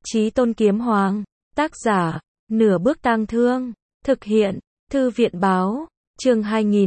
Chí Tôn Kiếm Hoàng. Tác giả, Nửa Bước Tang Thương. Thực hiện, Thư viện báo. Chương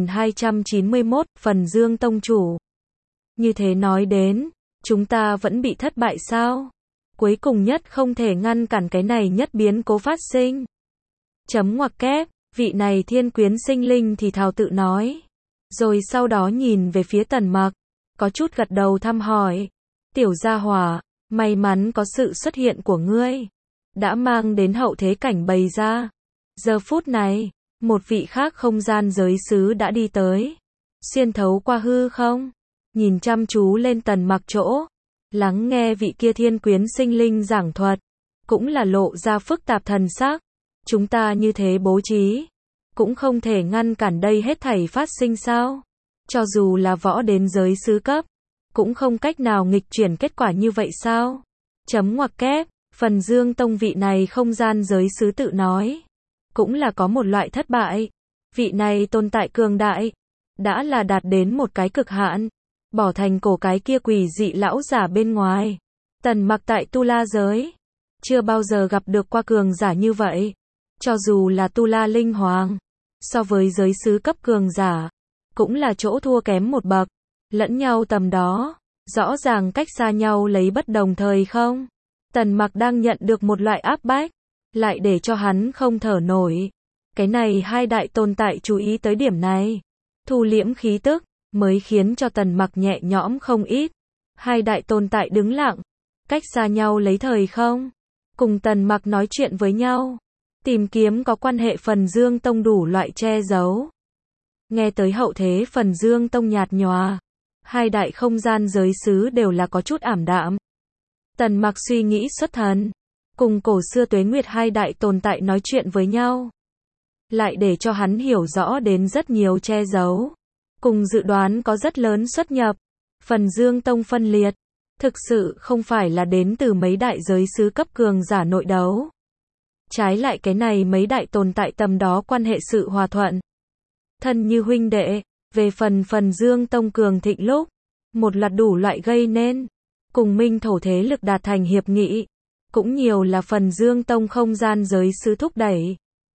2291, Phần Dương Tông Chủ. Như thế nói đến, chúng ta vẫn bị thất bại sao? Cuối cùng nhất không thể ngăn cản cái này nhất biến cố phát sinh. Chấm ngoặc kép, vị này thiên quyến sinh linh thì thào tự nói. Rồi sau đó nhìn về phía Tần Mặc, có chút gật đầu thăm hỏi. Tiểu gia hỏa, may mắn có sự xuất hiện của ngươi, đã mang đến hậu thế cảnh bày ra. Giờ phút này, một vị khác không gian giới sứ đã đi tới, xuyên thấu qua hư không, nhìn chăm chú lên Tần Mặc chỗ, lắng nghe vị kia thiên quyến sinh linh giảng thuật, cũng là lộ ra phức tạp thần sắc. Chúng ta như thế bố trí, cũng không thể ngăn cản đây hết thảy phát sinh sao? Cho dù là võ đến giới sứ cấp, cũng không cách nào nghịch chuyển kết quả như vậy sao? Chấm ngoặc kép, Phần Dương Tông vị này không gian giới sứ tự nói, cũng là có một loại thất bại. Vị này tồn tại cường đại, đã là đạt đến một cái cực hạn, bỏ thành cổ cái kia quỷ dị lão giả bên ngoài. Tần Mặc tại Tu La giới, chưa bao giờ gặp được qua cường giả như vậy. Cho dù là Tu La Linh Hoàng, so với giới sứ cấp cường giả, cũng là chỗ thua kém một bậc. Lẫn nhau tầm đó, rõ ràng cách xa nhau lấy bất đồng thời không. Tần Mặc đang nhận được một loại áp bách, lại để cho hắn không thở nổi. Cái này hai đại tồn tại chú ý tới điểm này, thu liễm khí tức, mới khiến cho Tần Mặc nhẹ nhõm không ít. Hai đại tồn tại đứng lặng, cách xa nhau lấy thời không, cùng Tần Mặc nói chuyện với nhau, tìm kiếm có quan hệ Phần Dương Tông đủ loại che giấu. Nghe tới hậu thế Phần Dương Tông nhạt nhòa, hai đại không gian giới sứ đều là có chút ảm đạm. Tần Mặc suy nghĩ xuất thần, cùng cổ xưa Tuế Nguyệt hai đại tồn tại nói chuyện với nhau, lại để cho hắn hiểu rõ đến rất nhiều che giấu, cùng dự đoán có rất lớn xuất nhập. Phần Dương Tông phân liệt, thực sự không phải là đến từ mấy đại giới sứ cấp cường giả nội đấu. Trái lại cái này mấy đại tồn tại tầm đó quan hệ sự hòa thuận, thân như huynh đệ. Về Phần Dương Tông cường thịnh lúc, một loạt đủ loại gây nên, cùng minh thổ thế lực đạt thành hiệp nghị, cũng nhiều là Phần Dương Tông không gian giới sứ thúc đẩy.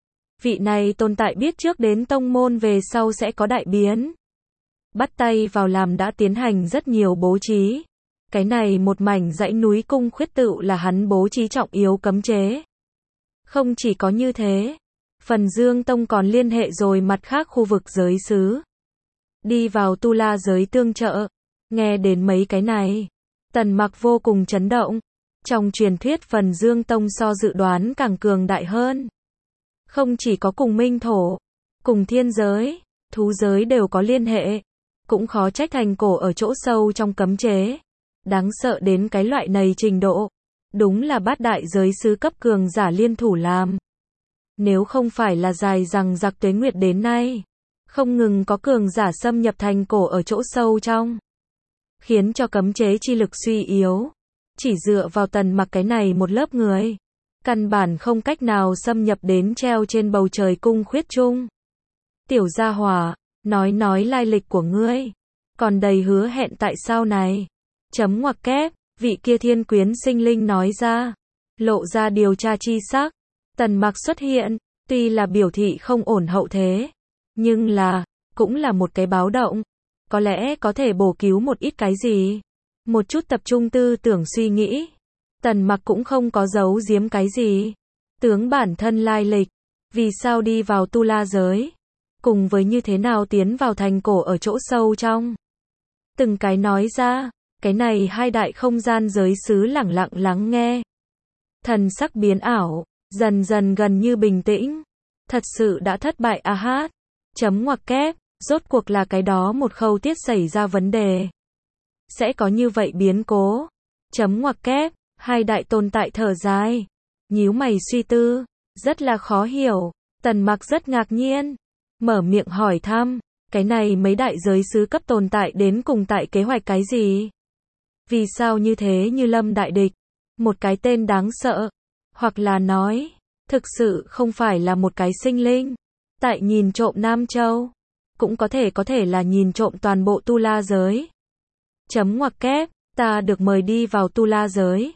Vị này tồn tại biết trước đến tông môn về sau sẽ có đại biến, bắt tay vào làm đã tiến hành rất nhiều bố trí. Cái này một mảnh dãy núi cung khuyết tự là hắn bố trí trọng yếu cấm chế. Không chỉ có như thế, Phần Dương Tông còn liên hệ rồi mặt khác khu vực giới sứ, đi vào Tu La giới tương trợ. Nghe đến mấy cái này, Tần Mặc vô cùng chấn động. Trong truyền thuyết Phần Dương Tông so dự đoán càng cường đại hơn. Không chỉ có cùng minh thổ, cùng thiên giới, thú giới đều có liên hệ. Cũng khó trách thành cổ ở chỗ sâu trong cấm chế, đáng sợ đến cái loại này trình độ. Đúng là bát đại giới sứ cấp cường giả liên thủ làm. Nếu không phải là dài rằng giặc tuế nguyệt đến nay, không ngừng có cường giả xâm nhập thành cổ ở chỗ sâu trong, khiến cho cấm chế chi lực suy yếu. Chỉ dựa vào Tần Mặc cái này một lớp người, căn bản không cách nào xâm nhập đến treo trên bầu trời cung khuyết chung. Tiểu gia hỏa, nói lai lịch của ngươi, còn đầy hứa hẹn tại sao này? Chấm ngoặc kép, vị kia thiên quyến sinh linh nói ra, lộ ra điều tra chi sắc. Tần Mặc xuất hiện, tuy là biểu thị không ổn hậu thế, nhưng là, cũng là một cái báo động. Có lẽ có thể bổ cứu một ít cái gì. Một chút tập trung tư tưởng suy nghĩ, Tần Mặc cũng không có giấu giếm cái gì. Tướng bản thân lai lịch, vì sao đi vào Tu La giới, cùng với như thế nào tiến vào thành cổ ở chỗ sâu trong. Từng cái nói ra, cái này hai đại không gian giới sứ lẳng lặng lắng nghe. Thần sắc biến ảo, dần dần gần như bình tĩnh. Thật sự đã thất bại à hát. Chấm ngoặc kép, rốt cuộc là cái đó một khâu tiết xảy ra vấn đề. Sẽ có như vậy biến cố. Chấm ngoặc kép, hai đại tồn tại thở dài, nhíu mày suy tư, rất là khó hiểu. Tần Mặc rất ngạc nhiên, mở miệng hỏi thăm, cái này mấy đại giới sứ cấp tồn tại đến cùng tại kế hoạch cái gì? Vì sao như thế như lâm đại địch, một cái tên đáng sợ, hoặc là nói, thực sự không phải là một cái sinh linh, tại nhìn trộm Nam Châu, cũng có thể là nhìn trộm toàn bộ Tu La giới. Chấm ngoặc kép, ta được mời đi vào Tu La giới,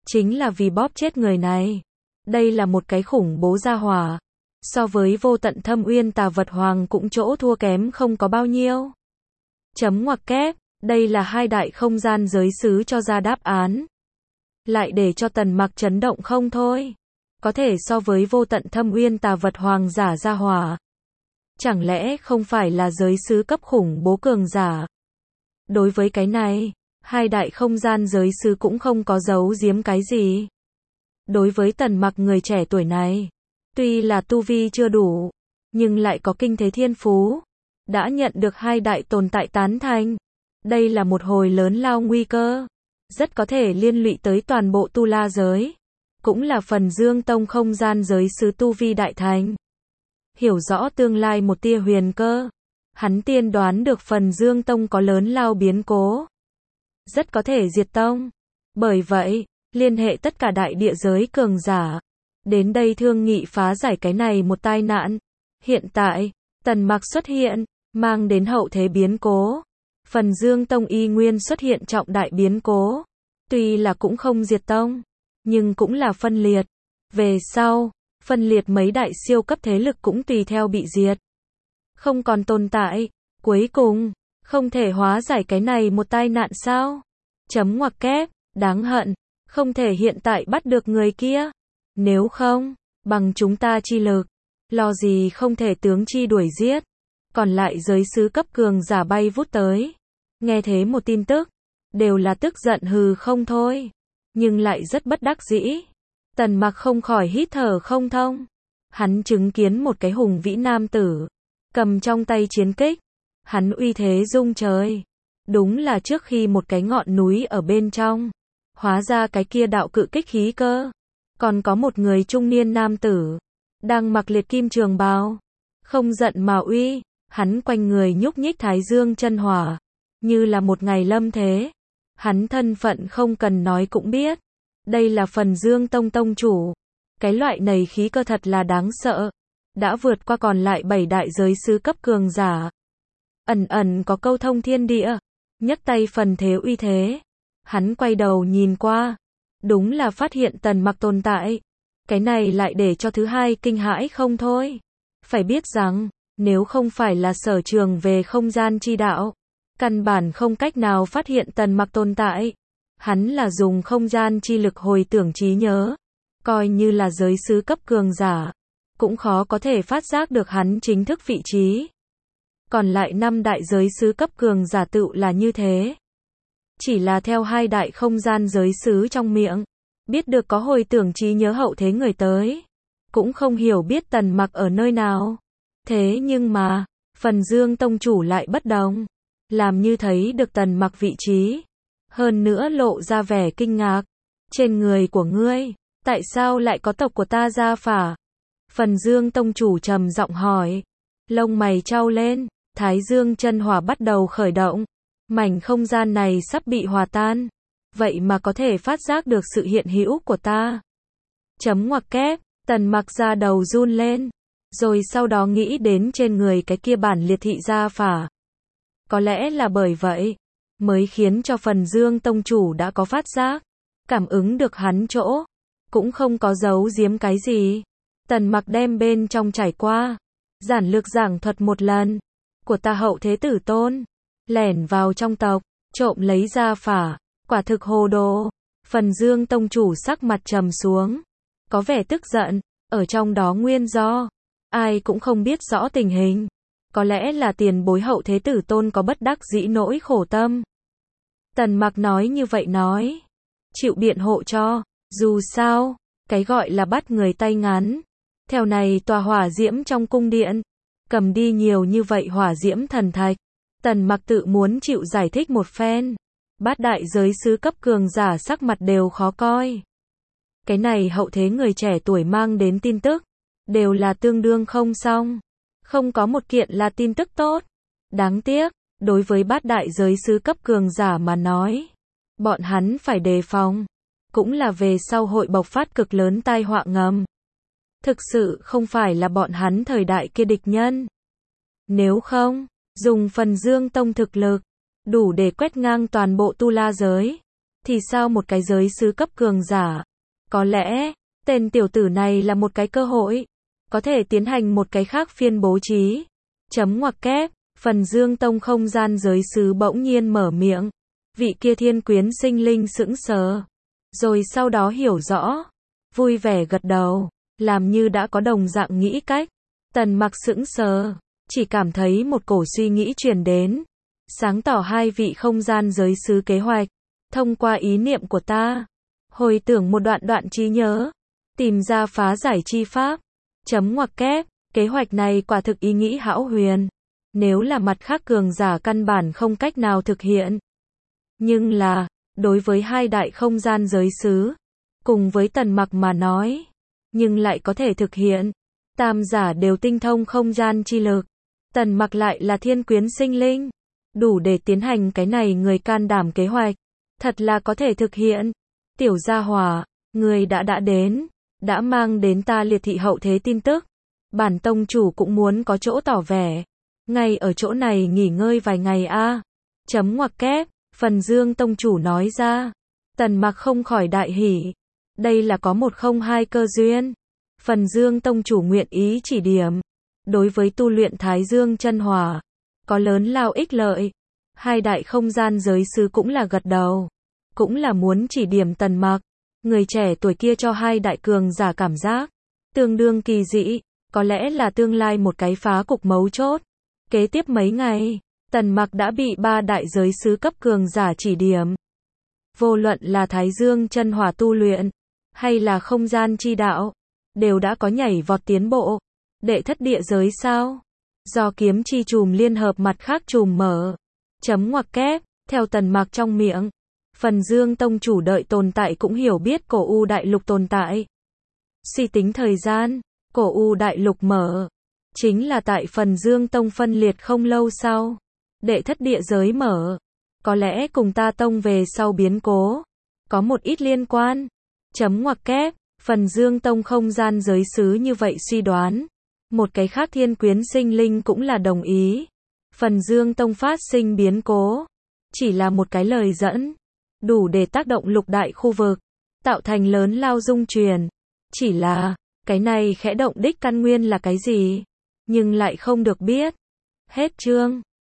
chính là vì bóp chết người này. Đây là một cái khủng bố gia hỏa. So với vô tận thâm uyên tà vật hoàng cũng chỗ thua kém không có bao nhiêu. Chấm ngoặc kép, đây là hai đại không gian giới sứ cho ra đáp án. Lại để cho Tần Mặc chấn động không thôi. Có thể so với vô tận thâm uyên tà vật hoàng giả gia hỏa. Chẳng lẽ không phải là giới sứ cấp khủng bố cường giả? Đối với cái này, hai đại không gian giới sứ cũng không có giấu giếm cái gì. Đối với Tần Mặc người trẻ tuổi này, tuy là tu vi chưa đủ, nhưng lại có kinh thế thiên phú, đã nhận được hai đại tồn tại tán thành. Đây là một hồi lớn lao nguy cơ, rất có thể liên lụy tới toàn bộ tu la giới, cũng là Phần Dương Tông không gian giới sứ tu vi đại thành. Hiểu rõ tương lai một tia huyền cơ, hắn tiên đoán được Phần Dương Tông có lớn lao biến cố, rất có thể diệt tông. Bởi vậy, liên hệ tất cả đại địa giới cường giả, đến đây thương nghị phá giải cái này một tai nạn. Hiện tại, Tần Mặc xuất hiện, mang đến hậu thế biến cố. Phần Dương Tông y nguyên xuất hiện trọng đại biến cố. Tuy là cũng không diệt tông, nhưng cũng là phân liệt. Về sau, phân liệt mấy đại siêu cấp thế lực cũng tùy theo bị diệt. Không còn tồn tại. Cuối cùng, không thể hóa giải cái này một tai nạn sao? Chấm ngoặc kép, đáng hận. Không thể hiện tại bắt được người kia. Nếu không, bằng chúng ta chi lực, lo gì không thể tướng chi đuổi giết. Còn lại giới sứ cấp cường giả bay vút tới. Nghe thế một tin tức, đều là tức giận hừ không thôi. Nhưng lại rất bất đắc dĩ. Tần Mặc không khỏi hít thở không thông. Hắn chứng kiến một cái hùng vĩ nam tử, cầm trong tay chiến kích. Hắn uy thế rung trời. Đúng là trước khi một cái ngọn núi ở bên trong. Hóa ra cái kia đạo cự kích khí cơ. Còn có một người trung niên nam tử, đang mặc liệt kim trường bào. Không giận mà uy, hắn quanh người nhúc nhích thái dương chân hỏa. Như là một ngày lâm thế. Hắn thân phận không cần nói cũng biết. Đây là Phần Dương Tông tông chủ. Cái loại này khí cơ thật là đáng sợ. Đã vượt qua còn lại 7 đại giới sứ cấp cường giả. Ẩn ẩn có câu thông thiên địa. Nhấc tay phần thế uy thế. Hắn quay đầu nhìn qua. Đúng là phát hiện Tần Mặc tồn tại. Cái này lại để cho thứ hai kinh hãi không thôi. Phải biết rằng, nếu không phải là sở trường về không gian chi đạo, căn bản không cách nào phát hiện Tần Mặc tồn tại. Hắn là dùng không gian chi lực hồi tưởng trí nhớ. Coi như là giới sứ cấp cường giả, cũng khó có thể phát giác được hắn chính thức vị trí. Còn lại 5 đại giới sứ cấp cường giả tự là như thế. Chỉ là theo hai đại không gian giới sứ trong miệng, biết được có hồi tưởng trí nhớ hậu thế người tới. Cũng không hiểu biết Tần Mặc ở nơi nào. Thế nhưng mà, Phần Dương Tông chủ lại bất đồng. Làm như thấy được Tần Mặc vị trí. Hơn nữa lộ ra vẻ kinh ngạc. Trên người của ngươi, tại sao lại có tộc của ta gia phả? Phần Dương Tông chủ trầm giọng hỏi. Lông mày chau lên, thái dương chân hỏa bắt đầu khởi động. Mảnh không gian này sắp bị hòa tan. Vậy mà có thể phát giác được sự hiện hữu của ta. Chấm ngoặc kép, Tần Mặc ra đầu run lên. Rồi sau đó nghĩ đến trên người cái kia bản liệt thị gia phả. Có lẽ là bởi vậy, mới khiến cho Phần Dương Tông chủ đã có phát giác. Cảm ứng được hắn chỗ. Cũng không có giấu giếm cái gì. Tần Mặc đem bên trong trải qua. Giản lược giảng thuật một lần. Của ta hậu thế tử tôn. Lẻn vào trong tộc, trộm lấy gia phả. Quả thực hồ đồ. Phần Dương Tông chủ sắc mặt trầm xuống. Có vẻ tức giận. Ở trong đó nguyên do. Ai cũng không biết rõ tình hình. Có lẽ là tiền bối hậu thế tử tôn có bất đắc dĩ nỗi khổ tâm. Tần Mặc nói như vậy nói. Chịu biện hộ cho. Dù sao, cái gọi là bắt người tay ngắn. Theo này tòa hỏa diễm trong cung điện. Cầm đi nhiều như vậy hỏa diễm thần thạch. Tần Mặc tự muốn chịu giải thích một phen. Bát đại giới sứ cấp cường giả sắc mặt đều khó coi. Cái này hậu thế người trẻ tuổi mang đến tin tức. Đều là tương đương không xong. Không có một kiện là tin tức tốt. Đáng tiếc, đối với bát đại giới sứ cấp cường giả mà nói. Bọn hắn phải đề phòng. Cũng là về sau hội bộc phát cực lớn tai họa ngầm. Thực sự không phải là bọn hắn thời đại kia địch nhân. Nếu không, dùng Phần Dương Tông thực lực, đủ để quét ngang toàn bộ tu la giới. thì sao một cái giới sứ cấp cường giả? Có lẽ, tên tiểu tử này là một cái cơ hội, có thể tiến hành một cái khác phiên bố trí. Chấm ngoặc kép, Phần Dương Tông không gian giới sứ bỗng nhiên mở miệng. Vị kia thiên quyến sinh linh sững sờ. Rồi sau đó hiểu rõ. Vui vẻ gật đầu, làm như đã có đồng dạng nghĩ cách. Tần Mặc sững sờ, chỉ cảm thấy một cổ suy nghĩ truyền đến. Sáng tỏ hai vị không gian giới sứ kế hoạch. Thông qua ý niệm của ta, hồi tưởng một đoạn trí nhớ, tìm ra phá giải chi pháp. Chấm ngoặc kép, kế hoạch này quả thực ý nghĩ hão huyền. Nếu là mặt khác cường giả căn bản không cách nào thực hiện. Nhưng là, đối với hai đại không gian giới sứ, cùng với Tần Mặc mà nói, nhưng lại có thể thực hiện. Tam giả đều tinh thông không gian chi lực. Tần Mặc lại là thiên quyến sinh linh. Đủ để tiến hành cái này người can đảm kế hoạch. Thật là có thể thực hiện. Tiểu gia hỏa, người đã đến. Đã mang đến ta liệt thị hậu thế tin tức. Bản tông chủ cũng muốn có chỗ tỏ vẻ. Ngay ở chỗ này nghỉ ngơi vài ngày a. Chấm ngoặc kép, Phần Dương tông chủ nói ra. Tần Mặc không khỏi đại hỉ. Đây là có một không hai cơ duyên. Phần Dương tông chủ nguyện ý chỉ điểm. Đối với tu luyện Thái Dương chân hỏa, có lớn lao ích lợi. Hai đại không gian giới sứ cũng là gật đầu. Cũng là muốn chỉ điểm Tần Mặc. Người trẻ tuổi kia cho hai đại cường giả cảm giác tương đương kỳ dị, có lẽ là tương lai một cái phá cục mấu chốt. Kế tiếp mấy ngày, Tần Mặc đã bị ba đại giới sứ cấp cường giả chỉ điểm. Vô luận là Thái Dương chân hỏa tu luyện, hay là không gian chi đạo, đều đã có nhảy vọt tiến bộ. Đệ thất địa giới sao? Do kiếm chi chùm liên hợp mặt khác chùm mở. Chấm ngoặc kép, theo Tần Mặc trong miệng. Phần Dương tông chủ đợi tồn tại cũng hiểu biết cổ U đại lục tồn tại. Suy tính thời gian, cổ U đại lục mở. Chính là tại Phần Dương tông phân liệt không lâu sau. Đệ thất địa giới mở. Có lẽ cùng ta tông về sau biến cố. Có một ít liên quan. Chấm ngoặc kép, Phần Dương tông không gian giới sứ như vậy suy đoán. Một cái khác thiên quyến sinh linh cũng là đồng ý. Phần Dương tông phát sinh biến cố. Chỉ là một cái lời dẫn. Đủ để tác động lục đại khu vực. Tạo thành lớn lao dung truyền. Chỉ là, cái này khẽ động đích căn nguyên là cái gì? Nhưng lại không được biết. Hết chương.